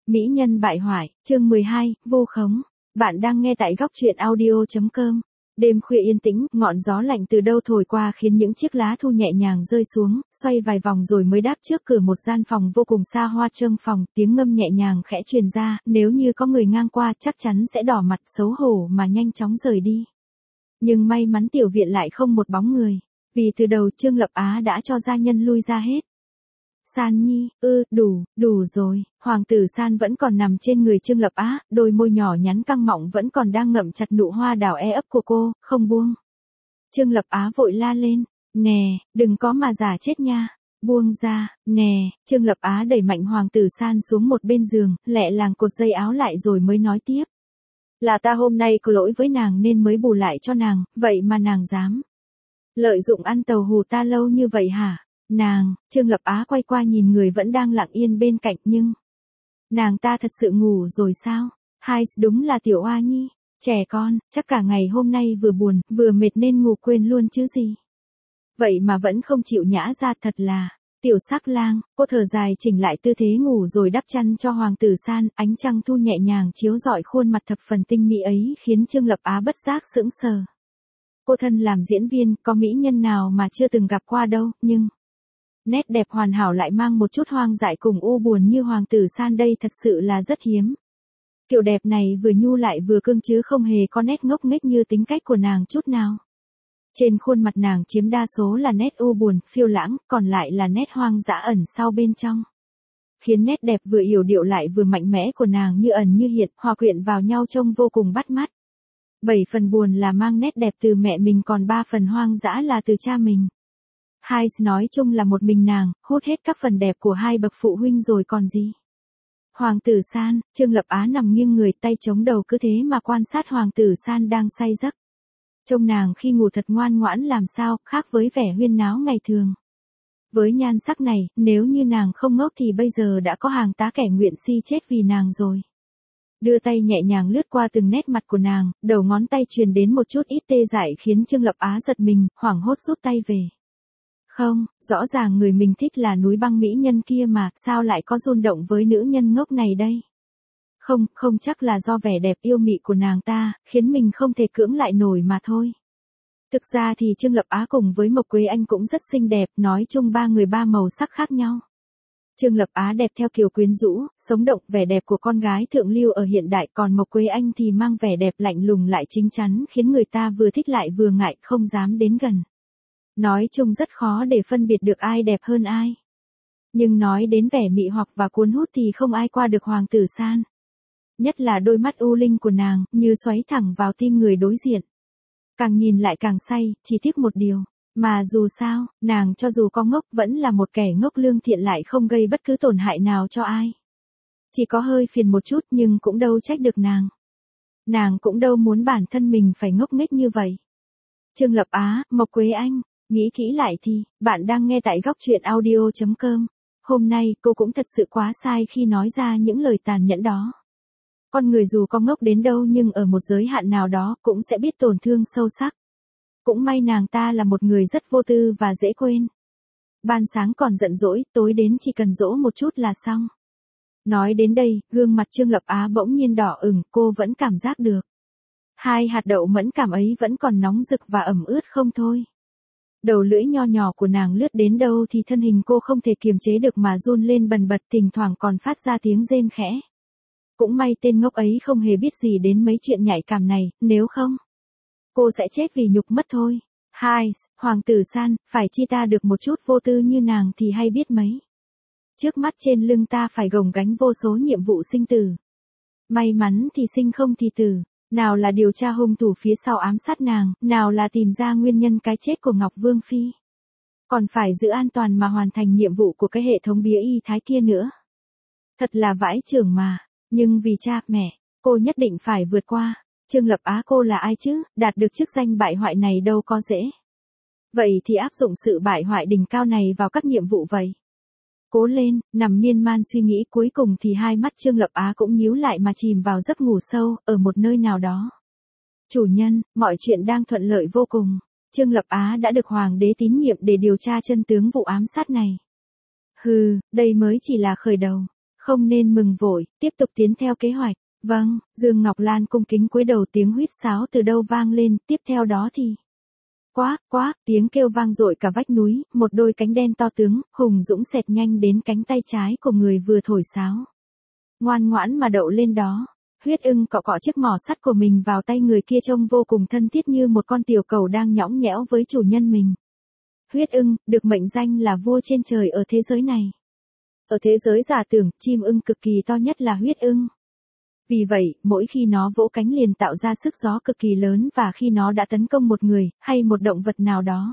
Mỹ nhân bại hoại, chương 12, vô khống. Bạn đang nghe tại góc truyện audio.com. Đêm khuya yên tĩnh, ngọn gió lạnh từ đâu thổi qua khiến những chiếc lá thu nhẹ nhàng rơi xuống, xoay vài vòng rồi mới đáp trước cửa một gian phòng vô cùng xa hoa trông phòng, tiếng ngâm nhẹ nhàng khẽ truyền ra, nếu như có người ngang qua chắc chắn sẽ đỏ mặt xấu hổ mà nhanh chóng rời đi. Nhưng may mắn tiểu viện lại không một bóng người, vì từ đầu Trương Lập Á đã cho gia nhân lui ra hết. San Nhi, đủ rồi, hoàng tử San vẫn còn nằm trên người Trương Lập Á, đôi môi nhỏ nhắn căng mọng vẫn còn đang ngậm chặt nụ hoa đào e ấp của cô, không buông. Trương Lập Á vội la lên, nè, đừng có mà giả chết nha, buông ra, nè, Trương Lập Á đẩy mạnh hoàng tử San xuống một bên giường, lẹ làng cột dây áo lại rồi mới nói tiếp. Là ta hôm nay có lỗi với nàng nên mới bù lại cho nàng, vậy mà nàng dám lợi dụng ăn tàu hù ta lâu như vậy hả? Nàng, Trương Lập Á quay qua nhìn người vẫn đang lặng yên bên cạnh nhưng nàng ta thật sự ngủ rồi sao? Hai, đúng là tiểu oa nhi, trẻ con, chắc cả ngày hôm nay vừa buồn, vừa mệt nên ngủ quên luôn chứ gì. Vậy mà vẫn không chịu nhã ra, thật là, tiểu sắc lang, cô thở dài chỉnh lại tư thế ngủ rồi đắp chăn cho hoàng tử San, ánh trăng thu nhẹ nhàng chiếu rọi khuôn mặt thập phần tinh mỹ ấy khiến Trương Lập Á bất giác sững sờ. Cô thân làm diễn viên, có mỹ nhân nào mà chưa từng gặp qua đâu, nhưng nét đẹp hoàn hảo lại mang một chút hoang dại cùng u buồn như hoàng tử San đây thật sự là rất hiếm. Kiểu đẹp này vừa nhu lại vừa cương chứ không hề có nét ngốc nghếch như tính cách của nàng chút nào. Trên khuôn mặt nàng chiếm đa số là nét u buồn, phiêu lãng, còn lại là nét hoang dã ẩn sau bên trong. Khiến nét đẹp vừa yểu điệu lại vừa mạnh mẽ của nàng như ẩn như hiện, hòa quyện vào nhau trông vô cùng bắt mắt. 7 phần buồn là mang nét đẹp từ mẹ mình còn 3 phần hoang dã là từ cha mình. Hai, nói chung là một mình nàng, hút hết các phần đẹp của hai bậc phụ huynh rồi còn gì. Hoàng tử San, Trương Lập Á nằm nghiêng người tay chống đầu cứ thế mà quan sát hoàng tử San đang say giấc. Trông nàng khi ngủ thật ngoan ngoãn làm sao, khác với vẻ huyên náo ngày thường. Với nhan sắc này, nếu như nàng không ngốc thì bây giờ đã có hàng tá kẻ nguyện si chết vì nàng rồi. Đưa tay nhẹ nhàng lướt qua từng nét mặt của nàng, đầu ngón tay truyền đến một chút ít tê dại khiến Trương Lập Á giật mình, hoảng hốt rút tay về. Không, rõ ràng người mình thích là núi băng mỹ nhân kia mà, sao lại có rung động với nữ nhân ngốc này đây? Không chắc là do vẻ đẹp yêu mị của nàng ta, khiến mình không thể cưỡng lại nổi mà thôi. Thực ra thì Trương Lập Á cùng với Mộc Quế Anh cũng rất xinh đẹp, nói chung ba người ba màu sắc khác nhau. Trương Lập Á đẹp theo kiểu quyến rũ, sống động, vẻ đẹp của con gái thượng lưu ở hiện đại, còn Mộc Quế Anh thì mang vẻ đẹp lạnh lùng lại chín chắn khiến người ta vừa thích lại vừa ngại, không dám đến gần. Nói chung rất khó để phân biệt được ai đẹp hơn ai. Nhưng nói đến vẻ mị hoặc và cuốn hút thì không ai qua được hoàng tử San. Nhất là đôi mắt u linh của nàng, như xoáy thẳng vào tim người đối diện. Càng nhìn lại càng say, chỉ tiếc một điều. Mà dù sao, nàng cho dù có ngốc vẫn là một kẻ ngốc lương thiện lại không gây bất cứ tổn hại nào cho ai. Chỉ có hơi phiền một chút nhưng cũng đâu trách được nàng. Nàng cũng đâu muốn bản thân mình phải ngốc nghếch như vậy. Trương Lập Á, Mộc Quế Anh. Nghĩ kỹ lại thì, bạn đang nghe tại góc truyện audio.com. Hôm nay cô cũng thật sự quá sai khi nói ra những lời tàn nhẫn đó. Con người dù có ngốc đến đâu nhưng ở một giới hạn nào đó cũng sẽ biết tổn thương sâu sắc. Cũng may nàng ta là một người rất vô tư và dễ quên. Ban sáng còn giận dỗi, tối đến chỉ cần dỗ một chút là xong. Nói đến đây, gương mặt Trương Lập Á bỗng nhiên đỏ ửng, cô vẫn cảm giác được. Hai hạt đậu mẫn cảm ấy vẫn còn nóng rực và ẩm ướt không thôi. Đầu lưỡi nho nhỏ của nàng lướt đến đâu thì thân hình cô không thể kiềm chế được mà run lên bần bật, thỉnh thoảng còn phát ra tiếng rên khẽ. Cũng may tên ngốc ấy không hề biết gì đến mấy chuyện nhạy cảm này, nếu không, cô sẽ chết vì nhục mất thôi. Hai, hoàng tử San, phải chi ta được một chút vô tư như nàng thì hay biết mấy. Trước mắt trên lưng ta phải gồng gánh vô số nhiệm vụ sinh tử. May mắn thì sinh không thì tử. Nào là điều tra hung thủ phía sau ám sát nàng, nào là tìm ra nguyên nhân cái chết của Ngọc Vương Phi. Còn phải giữ an toàn mà hoàn thành nhiệm vụ của cái hệ thống bía y thái kia nữa. Thật là vãi chưởng mà, nhưng vì cha, mẹ, cô nhất định phải vượt qua. Trương Lập Á, cô là ai chứ, đạt được chức danh bại hoại này đâu có dễ. Vậy thì áp dụng sự bại hoại đỉnh cao này vào các nhiệm vụ vậy. Cố lên, nằm miên man suy nghĩ cuối cùng thì hai mắt Trương Lập Á cũng nhíu lại mà chìm vào giấc ngủ sâu, ở một nơi nào đó. Chủ nhân, mọi chuyện đang thuận lợi vô cùng. Trương Lập Á đã được hoàng đế tín nhiệm để điều tra chân tướng vụ ám sát này. Đây mới chỉ là khởi đầu. Không nên mừng vội, tiếp tục tiến theo kế hoạch. Vâng, Dương Ngọc Lan cung kính cúi đầu, tiếng huýt sáo từ đâu vang lên, tiếp theo đó thì quác, quác, tiếng kêu vang dội cả vách núi, một đôi cánh đen to tướng, hùng dũng xẹt nhanh đến cánh tay trái của người vừa thổi sáo. Ngoan ngoãn mà đậu lên đó. Huyết Ưng cọ cọ chiếc mỏ sắt của mình vào tay người kia, trông vô cùng thân thiết như một con tiểu cầu đang nhõng nhẽo với chủ nhân mình. Huyết Ưng, được mệnh danh là vua trên trời ở thế giới này. Ở thế giới giả tưởng, chim ưng cực kỳ to nhất là Huyết Ưng. Vì vậy, mỗi khi nó vỗ cánh liền tạo ra sức gió cực kỳ lớn, và khi nó đã tấn công một người, hay một động vật nào đó,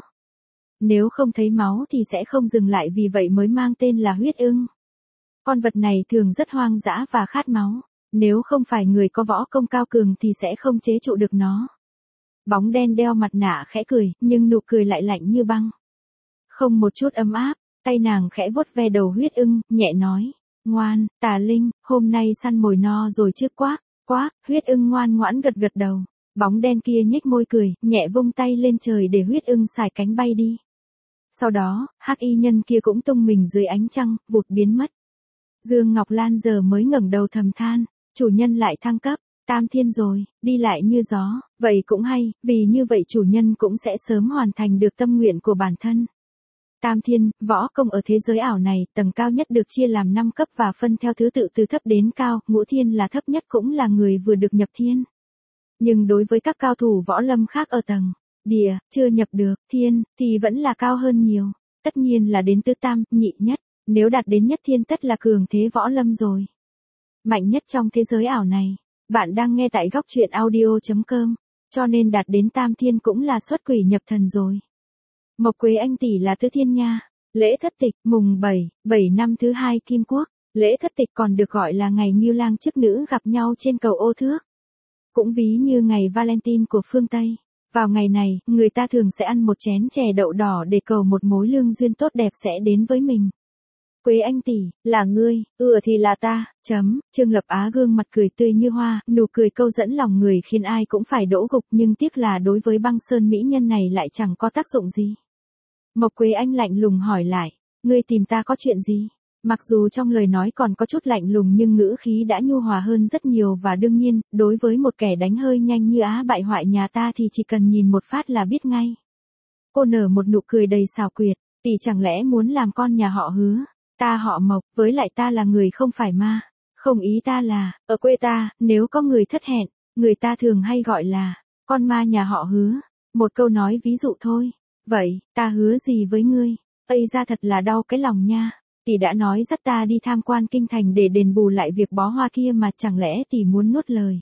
nếu không thấy máu thì sẽ không dừng lại, vì vậy mới mang tên là Huyết Ưng. Con vật này thường rất hoang dã và khát máu. Nếu không phải người có võ công cao cường thì sẽ không chế trụ được nó. Bóng đen đeo mặt nạ khẽ cười, nhưng nụ cười lại lạnh như băng. Không một chút ấm áp, tay nàng khẽ vuốt ve đầu Huyết Ưng, nhẹ nói. Ngoan, Tà Linh, hôm nay săn mồi no rồi chứ? Quác, quác, Huyết Ưng ngoan ngoãn gật gật đầu. Bóng đen kia nhếch môi cười, nhẹ vung tay lên trời để Huyết Ưng xài cánh bay đi. Sau đó, hắc y nhân kia cũng tung mình dưới ánh trăng, vụt biến mất. Dương Ngọc Lan giờ mới ngẩng đầu thầm than, chủ nhân lại thăng cấp, tam thiên rồi, đi lại như gió, vậy cũng hay, vì như vậy chủ nhân cũng sẽ sớm hoàn thành được tâm nguyện của bản thân. Tam thiên, võ công ở thế giới ảo này, tầng cao nhất được chia làm 5 cấp và phân theo thứ tự từ thấp đến cao, ngũ thiên là thấp nhất, cũng là người vừa được nhập thiên. Nhưng đối với các cao thủ võ lâm khác ở tầng địa, chưa nhập được thiên, thì vẫn là cao hơn nhiều, tất nhiên là đến tứ tam, nhị nhất, nếu đạt đến nhất thiên tất là cường thế võ lâm rồi. Mạnh nhất trong thế giới ảo này. Bạn đang nghe tại góc truyện audio.com, cho nên đạt đến tam thiên cũng là xuất quỷ nhập thần rồi. Mộc Quế Anh tỷ là tứ thiên nha. Lễ thất tịch, mùng 7 năm thứ 2 Kim Quốc. Lễ thất tịch còn được gọi là ngày Ngưu Lang chức nữ gặp nhau trên cầu Ô Thước. Cũng ví như ngày Valentine của phương Tây. Vào ngày này, người ta thường sẽ ăn một chén chè đậu đỏ để cầu một mối lương duyên tốt đẹp sẽ đến với mình. Quế Anh tỷ, là ngươi, thì là ta, Trương Lập Á gương mặt cười tươi như hoa, nụ cười câu dẫn lòng người khiến ai cũng phải đỗ gục, nhưng tiếc là đối với Băng Sơn mỹ nhân này lại chẳng có tác dụng gì. Mộc Quế Anh lạnh lùng hỏi lại, ngươi tìm ta có chuyện gì? Mặc dù trong lời nói còn có chút lạnh lùng nhưng ngữ khí đã nhu hòa hơn rất nhiều, và đương nhiên, đối với một kẻ đánh hơi nhanh như Á bại hoại nhà ta thì chỉ cần nhìn một phát là biết ngay. Cô nở một nụ cười đầy xảo quyệt, tỷ chẳng lẽ muốn làm con nhà họ Hứa? Ta họ Mộc, với lại ta là người không phải ma. Không, ý ta là, ở quê ta, nếu có người thất hẹn, người ta thường hay gọi là, con ma nhà họ Hứa. Một câu nói ví dụ thôi. Vậy, ta hứa gì với ngươi? Ây ra thật là đau cái lòng nha. Tỷ đã nói dắt ta đi tham quan kinh thành để đền bù lại việc bó hoa kia mà, chẳng lẽ tỷ muốn nuốt lời?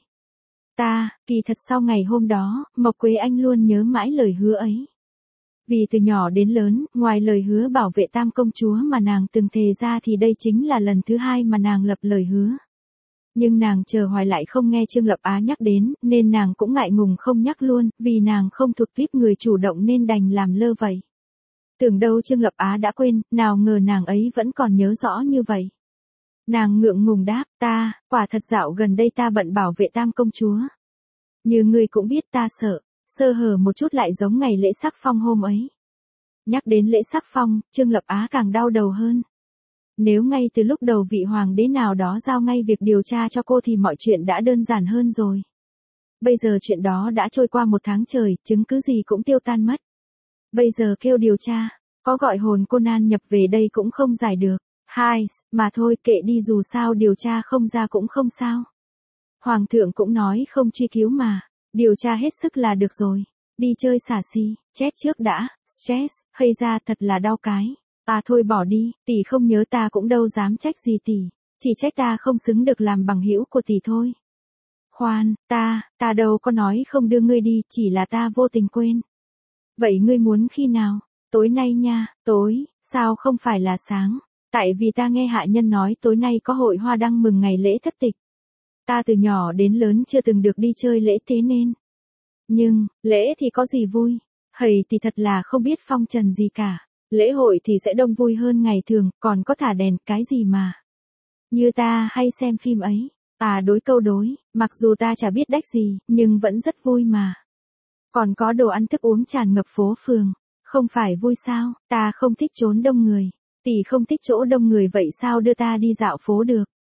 Kỳ thật sau ngày hôm đó, Mộc Quế Anh luôn nhớ mãi lời hứa ấy. Vì từ nhỏ đến lớn, ngoài lời hứa bảo vệ Tam công chúa mà nàng từng thề ra thì đây chính là lần thứ 2 mà nàng lập lời hứa. Nhưng nàng chờ hoài lại không nghe Trương Lập Á nhắc đến, nên nàng cũng ngại ngùng không nhắc luôn, vì nàng không thuộc tiếp người chủ động nên đành làm lơ vậy. Tưởng đâu Trương Lập Á đã quên, nào ngờ nàng ấy vẫn còn nhớ rõ như vậy. Nàng ngượng ngùng đáp, quả thật dạo gần đây ta bận bảo vệ Tam công chúa. Như ngươi cũng biết ta sợ, sơ hở một chút lại giống ngày lễ sắc phong hôm ấy. Nhắc đến lễ sắc phong, Trương Lập Á càng đau đầu hơn. Nếu ngay từ lúc đầu vị hoàng đế nào đó giao ngay việc điều tra cho cô thì mọi chuyện đã đơn giản hơn rồi. Bây giờ chuyện đó đã trôi qua 1 tháng trời, chứng cứ gì cũng tiêu tan mất. Bây giờ kêu điều tra, có gọi hồn Conan nhập về đây cũng không giải được. Mà thôi, kệ đi, dù sao điều tra không ra cũng không sao. Hoàng thượng cũng nói không truy cứu mà, điều tra hết sức là được rồi. Đi chơi xả xì, chết trước đã, stress, hay ra thật là đau cái. Thôi bỏ đi, tỷ không nhớ ta cũng đâu dám trách gì tỷ, chỉ trách ta không xứng được làm bằng hữu của tỷ thôi. Khoan, ta đâu có nói không đưa ngươi đi, chỉ là ta vô tình quên. Vậy ngươi muốn khi nào? Tối nay nha. Tối, sao không phải là sáng? Tại vì ta nghe hạ nhân nói tối nay có hội hoa đăng mừng ngày lễ thất tịch. Ta từ nhỏ đến lớn chưa từng được đi chơi lễ thế nên. Nhưng, lễ thì có gì vui? Hầy thì thật là không biết phong trần gì cả. Lễ hội thì sẽ đông vui hơn ngày thường, còn có thả đèn, cái gì mà. Như ta hay xem phim ấy. Đối câu đối, mặc dù ta chả biết đách gì, nhưng vẫn rất vui mà. Còn có đồ ăn thức uống tràn ngập phố phường. Không phải vui sao? Ta không thích chốn đông người. Tỷ không thích chỗ đông người, vậy sao đưa ta đi dạo phố được?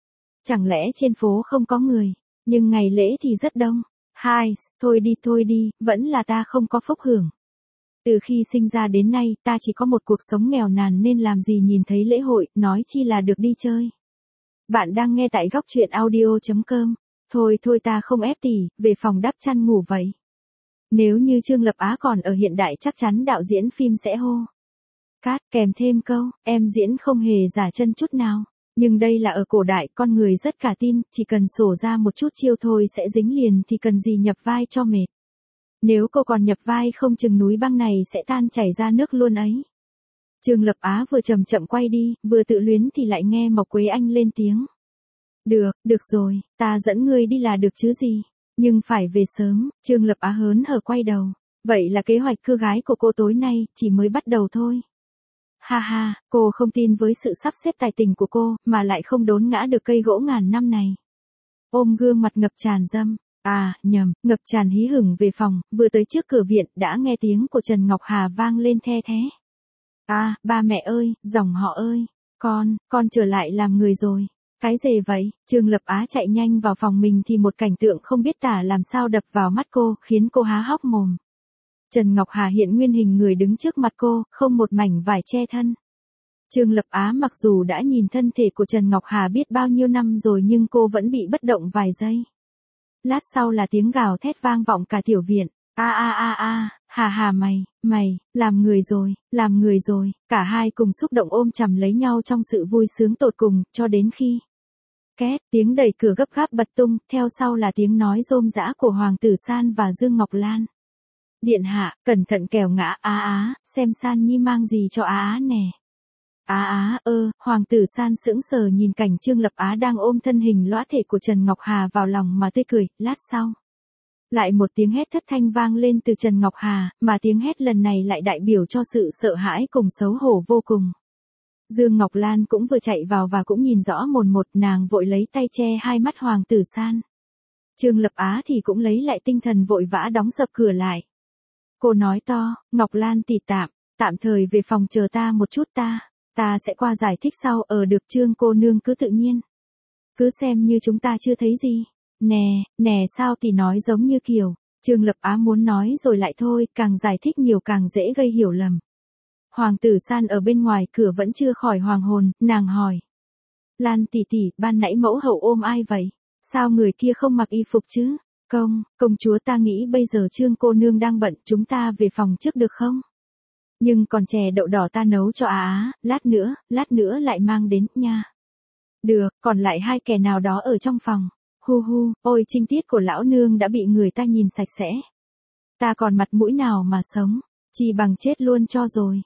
Chẳng lẽ trên phố không có người, nhưng ngày lễ thì rất đông. Hai, thôi đi, vẫn là ta không có phúc hưởng. Từ khi sinh ra đến nay, ta chỉ có một cuộc sống nghèo nàn nên làm gì nhìn thấy lễ hội, nói chi là được đi chơi. Bạn đang nghe tại góc truyện audio.com. Thôi ta không ép tỉ, về phòng đắp chăn ngủ vậy. Nếu như Trương Lập Á còn ở hiện đại chắc chắn đạo diễn phim sẽ hô cát kèm thêm câu, em diễn không hề giả chân chút nào. Nhưng đây là ở cổ đại, con người rất cả tin, chỉ cần sổ ra một chút chiêu thôi sẽ dính liền thì cần gì nhập vai cho mệt. Nếu cô còn nhập vai không chừng núi băng này sẽ tan chảy ra nước luôn ấy. Trương Lập Á vừa chậm chậm quay đi, vừa tự luyến thì lại nghe Mộc Quế Anh lên tiếng. Được rồi, ta dẫn ngươi đi là được chứ gì. Nhưng phải về sớm, Trương Lập Á hớn hở quay đầu. Vậy là kế hoạch cưa gái của cô tối nay, chỉ mới bắt đầu thôi. Ha ha, cô không tin với sự sắp xếp tài tình của cô, mà lại không đốn ngã được cây gỗ ngàn năm này. Ôm gương mặt ngập tràn dâm. Nhầm, ngập tràn hí hửng về phòng, vừa tới trước cửa viện, đã nghe tiếng của Trần Ngọc Hà vang lên the thé. Ba mẹ ơi, dòng họ ơi, con trở lại làm người rồi. Cái gì vậy? Trương Lập Á chạy nhanh vào phòng mình thì một cảnh tượng không biết tả làm sao đập vào mắt cô, khiến cô há hốc mồm. Trần Ngọc Hà hiện nguyên hình người đứng trước mặt cô, không một mảnh vải che thân. Trương Lập Á mặc dù đã nhìn thân thể của Trần Ngọc Hà biết bao nhiêu năm rồi nhưng cô vẫn bị bất động vài giây. Lát sau là tiếng gào thét vang vọng cả tiểu viện. Hà mày, làm người rồi, cả hai cùng xúc động ôm chầm lấy nhau trong sự vui sướng tột cùng, cho đến khi két, tiếng đẩy cửa gấp gáp bật tung, theo sau là tiếng nói rôm rã của Hoàng tử San và Dương Ngọc Lan. Điện hạ, cẩn thận kẻo ngã. Xem San Nhi mang gì cho nè. Hoàng tử San sững sờ nhìn cảnh Trương Lập Á đang ôm thân hình lõa thể của Trần Ngọc Hà vào lòng mà tươi cười. Lát sau, lại một tiếng hét thất thanh vang lên từ Trần Ngọc Hà, mà tiếng hét lần này lại đại biểu cho sự sợ hãi cùng xấu hổ vô cùng. Dương Ngọc Lan cũng vừa chạy vào và cũng nhìn rõ mồn một, nàng vội lấy tay che hai mắt Hoàng tử San. Trương Lập Á thì cũng lấy lại tinh thần vội vã đóng sập cửa lại. Cô nói to, Ngọc Lan tỷ tạm thời về phòng chờ ta một chút, ta sẽ qua giải thích sau. Được Trương cô nương cứ tự nhiên. Cứ xem như chúng ta chưa thấy gì. Nè sao tỷ nói giống như kiểu, Trương Lập Á muốn nói rồi lại thôi, càng giải thích nhiều càng dễ gây hiểu lầm. Hoàng tử San ở bên ngoài cửa vẫn chưa khỏi hoàng hồn, nàng hỏi. Lan tỷ, ban nãy mẫu hậu ôm ai vậy? Sao người kia không mặc y phục chứ? Công chúa, ta nghĩ bây giờ Trương cô nương đang bận, chúng ta về phòng trước được không? Nhưng còn chè đậu đỏ ta nấu cho lát nữa lại mang đến nha. Được, còn lại hai kẻ nào đó ở trong phòng. Ôi trinh tiết của lão nương đã bị người ta nhìn sạch sẽ. Ta còn mặt mũi nào mà sống, chỉ bằng chết luôn cho rồi.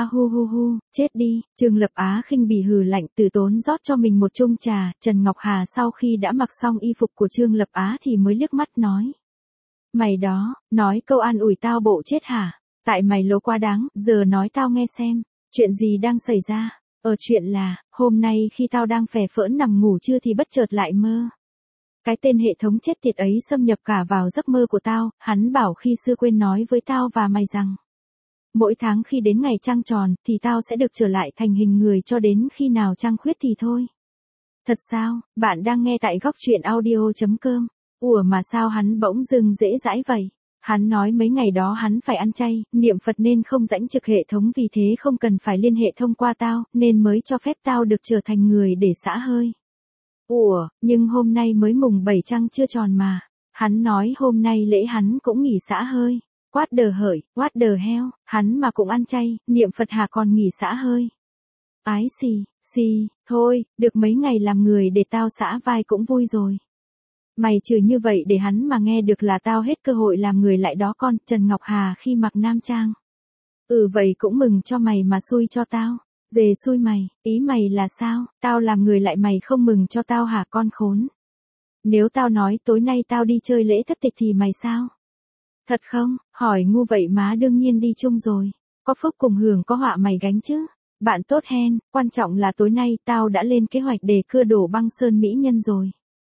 Chết đi. Trương Lập Á khinh bỉ hừ lạnh, từ tốn rót cho mình một chung trà. Trần Ngọc Hà sau khi đã mặc xong y phục của Trương Lập Á thì mới liếc mắt nói. Mày đó, nói câu an ủi tao bộ chết hả? Tại mày lố quá đáng, giờ nói tao nghe xem, chuyện gì đang xảy ra? Chuyện là, hôm nay khi tao đang phè phỡn nằm ngủ trưa thì bất chợt lại mơ. Cái tên hệ thống chết tiệt ấy xâm nhập cả vào giấc mơ của tao, hắn bảo khi xưa quên nói với tao và mày rằng. Mỗi tháng khi đến ngày trăng tròn, thì tao sẽ được trở lại thành hình người cho đến khi nào trăng khuyết thì thôi. Thật sao? Bạn đang nghe tại góc truyện audio.com. Ủa mà sao hắn bỗng dưng dễ dãi vậy? Hắn nói mấy ngày đó hắn phải ăn chay, niệm Phật nên không rãnh trực hệ thống, vì thế không cần phải liên hệ thông qua tao, nên mới cho phép tao được trở thành người để xả hơi. Ủa, nhưng hôm nay mới mùng 7 trăng chưa tròn mà. Hắn nói hôm nay lễ hắn cũng nghỉ xả hơi. What the hell, hắn mà cũng ăn chay, niệm Phật hà còn nghỉ xả hơi. Ái xì, thôi, được mấy ngày làm người để tao xả vai cũng vui rồi. Mày trừ như vậy để hắn mà nghe được là tao hết cơ hội làm người lại đó con. Trần Ngọc Hà khi mặc nam trang. Vậy cũng mừng cho mày mà xui cho tao. Dề xui mày, ý mày là sao? Tao làm người lại mày không mừng cho tao hả con khốn? Nếu tao nói tối nay tao đi chơi lễ thất tịch thì mày sao? Thật không? Hỏi ngu vậy má, đương nhiên đi chung rồi. Có phúc cùng hưởng có họa mày gánh chứ. Bạn tốt hen, quan trọng là tối nay tao đã lên kế hoạch để cưa đổ băng sơn mỹ nhân rồi.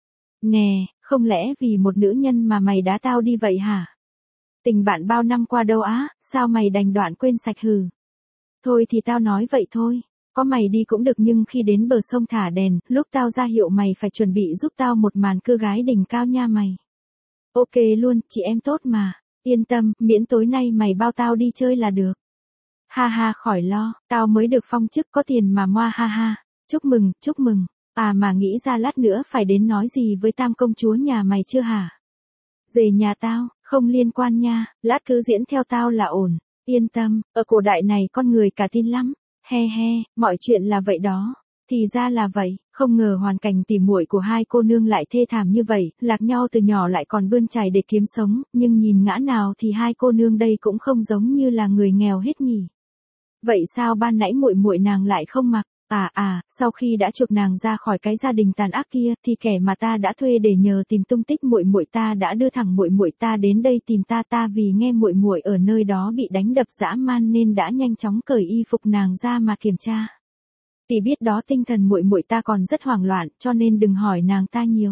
Nè, không lẽ vì một nữ nhân mà mày đá tao đi vậy hả? Tình bạn bao năm qua đâu sao mày đành đoạn quên sạch hừ? Thôi thì tao nói vậy thôi. có mày đi cũng được nhưng khi đến bờ sông thả đèn, lúc tao ra hiệu mày phải chuẩn bị giúp tao một màn cưa gái đỉnh cao nha mày. Ok luôn, chị em tốt mà. Yên tâm, miễn tối nay mày bao tao đi chơi là được. Ha ha khỏi lo, tao mới được phong chức có tiền mà moa ha ha. Chúc mừng, chúc mừng. À mà nghĩ ra lát nữa phải đến nói gì với tam công chúa nhà mày chưa hả? Về nhà tao, không liên quan nha, lát cứ diễn theo tao là ổn. Yên tâm, ở cổ đại này con người cả tin lắm. He he, mọi chuyện là vậy đó. Thì ra là vậy, không ngờ hoàn cảnh tỉ muội của hai cô nương lại thê thảm như vậy, lạc nhau từ nhỏ lại còn bươn chải để kiếm sống, nhưng nhìn ngã nào thì hai cô nương đây cũng không giống như là người nghèo hết nhỉ. Vậy sao ban nãy muội muội nàng lại không mặc? Sau khi đã chuộc nàng ra khỏi cái gia đình tàn ác kia, thì kẻ mà ta đã thuê để nhờ tìm tung tích muội muội ta đã đưa thẳng muội muội ta đến đây tìm ta vì nghe muội muội ở nơi đó bị đánh đập dã man nên đã nhanh chóng cởi y phục nàng ra mà kiểm tra. Tỷ biết đó tinh thần muội muội ta còn rất hoảng loạn, cho nên đừng hỏi nàng ta nhiều.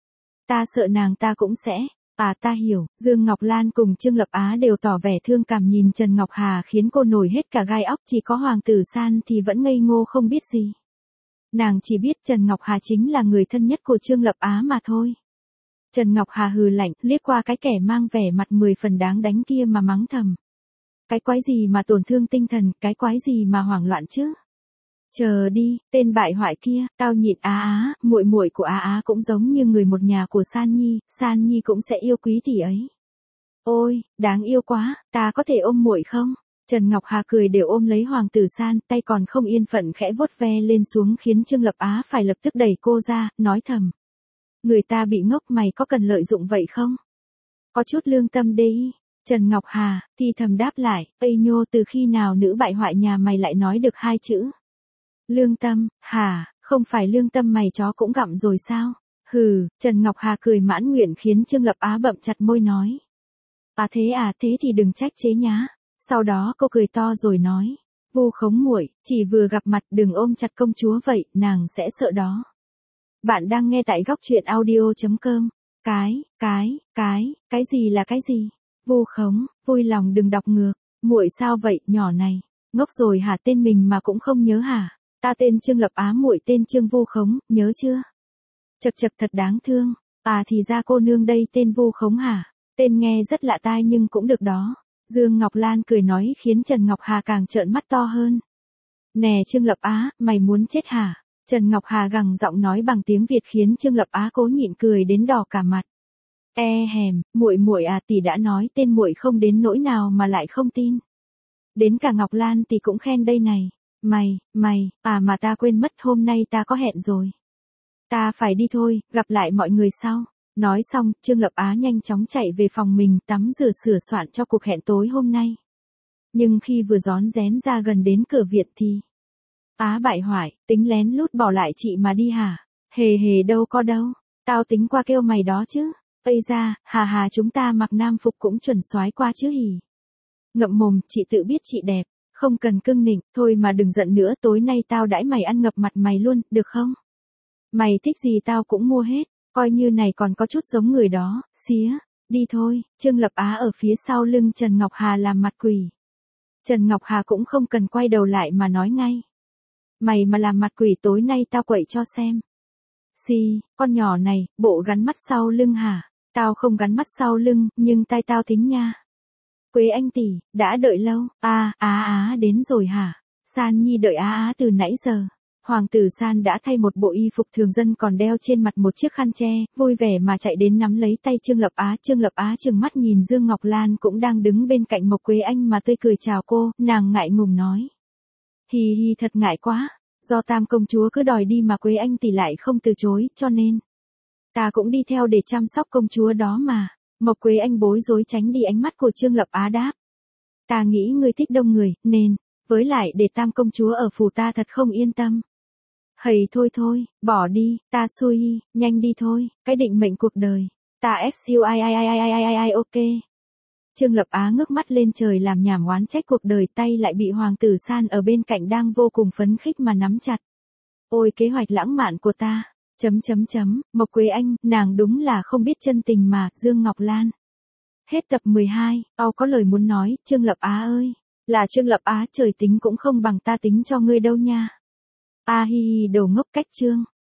Ta sợ nàng ta cũng sẽ. Ta hiểu, Dương Ngọc Lan cùng Trương Lập Á đều tỏ vẻ thương cảm nhìn Trần Ngọc Hà khiến cô nổi hết cả gai óc, chỉ có Hoàng tử San thì vẫn ngây ngô không biết gì. Nàng chỉ biết Trần Ngọc Hà chính là người thân nhất của Trương Lập Á mà thôi. Trần Ngọc Hà hừ lạnh, liếc qua cái kẻ mang vẻ mặt 10 phần đáng đánh kia mà mắng thầm. Cái quái gì mà tổn thương tinh thần, cái quái gì mà hoảng loạn chứ? Chờ đi, tên bại hoại kia, tao nhịn muội muội của cũng giống như người một nhà của San Nhi cũng sẽ yêu quý tỷ ấy. Ôi, đáng yêu quá, ta có thể ôm muội không? Trần Ngọc Hà cười đều ôm lấy Hoàng tử San, tay còn không yên phận khẽ vuốt ve lên xuống khiến Trương Lập Á phải lập tức đẩy cô ra, nói thầm. Người ta bị ngốc mày có cần lợi dụng vậy không? Có chút lương tâm đi. Trần Ngọc Hà, thì thầm đáp lại, Ây nhô từ khi nào nữ bại hoại nhà mày lại nói được hai chữ? Lương tâm, hả, không phải lương tâm mày chó cũng gặm rồi sao? Hừ, Trần Ngọc Hà cười mãn nguyện khiến Trương Lập Á bậm chặt môi nói. Thế thì đừng trách chế nhá. Sau đó cô cười to rồi nói. Vu khống muội, chỉ vừa gặp mặt đừng ôm chặt công chúa vậy, nàng sẽ sợ đó. Bạn đang nghe tại góc truyện audio.com. Cái gì là cái gì? Vu khống, vui lòng đừng đọc ngược. Muội sao vậy, nhỏ này? Ngốc rồi hả, tên mình mà cũng không nhớ hả? Ta tên Trương Lập Á, muội tên Trương Vu khống, nhớ chưa? Chật thật đáng thương. Thì ra cô nương đây tên Vu khống hả? Tên nghe rất lạ tai nhưng cũng được đó. Dương Ngọc Lan cười nói khiến Trần Ngọc Hà càng trợn mắt to hơn. Nè Trương Lập Á, mày muốn chết hả? Trần Ngọc Hà gằn giọng nói bằng tiếng Việt khiến Trương Lập Á cố nhịn cười đến đỏ cả mặt. Muội tỷ đã nói tên muội không đến nỗi nào mà lại không tin. Đến cả Ngọc Lan tỷ cũng khen đây này. Mà ta quên mất hôm nay ta có hẹn rồi. Ta phải đi thôi, gặp lại mọi người sau. Nói xong, Trương Lập Á nhanh chóng chạy về phòng mình tắm rửa sửa soạn cho cuộc hẹn tối hôm nay. Nhưng khi vừa rón rén ra gần đến cửa viện thì... Á bại hoại, tính lén lút bỏ lại chị mà đi hả? Hề đâu có đâu, tao tính qua kêu mày đó chứ. Ây ra, hà chúng ta mặc nam phục cũng chuẩn soái qua chứ hỉ. Ngậm mồm, chị tự biết chị đẹp, không cần cưng nịnh, thôi mà đừng giận nữa, tối nay tao đãi mày ăn ngập mặt mày luôn, được không? Mày thích gì tao cũng mua hết, coi như này còn có chút giống người đó, xía, đi thôi. Trương Lập Á ở phía sau lưng Trần Ngọc Hà làm mặt quỷ. Trần Ngọc Hà cũng không cần quay đầu lại mà nói ngay. Mày mà làm mặt quỷ tối nay tao quậy cho xem. Con nhỏ này, bộ gắn mắt sau lưng hả? Tao không gắn mắt sau lưng, nhưng tai tao tính nha. Quế Anh tỷ, đã đợi lâu. Đến rồi hả? San Nhi đợi từ nãy giờ. Hoàng tử San đã thay một bộ y phục thường dân còn đeo trên mặt một chiếc khăn che, vui vẻ mà chạy đến nắm lấy tay Trương Lập Á. Trương Lập Á trừng mắt nhìn Dương Ngọc Lan cũng đang đứng bên cạnh Mộc Quế Anh mà tươi cười chào cô, nàng ngại ngùng nói. Hi thật ngại quá, do tam công chúa cứ đòi đi mà Quế Anh tỷ lại không từ chối, cho nên ta cũng đi theo để chăm sóc công chúa đó mà. Mộc Quế Anh bối rối tránh đi ánh mắt của Trương Lập Á đáp. Ta nghĩ ngươi thích đông người, nên, với lại để tam công chúa ở phủ ta thật không yên tâm. Hầy thôi, bỏ đi, ta xui, nhanh đi thôi, cái định mệnh cuộc đời. Ta ok. Trương Lập Á ngước mắt lên trời làm nhảm oán trách cuộc đời, tay lại bị Hoàng tử San ở bên cạnh đang vô cùng phấn khích mà nắm chặt. Ôi kế hoạch lãng mạn của ta. Mộc Quế Anh, nàng đúng là không biết chân tình mà. Dương Ngọc Lan. Hết tập 12, tao có lời muốn nói, Trương Lập Á ơi. Là Trương Lập Á, trời tính cũng không bằng ta tính cho ngươi đâu nha. A hi hi đồ ngốc cách chương.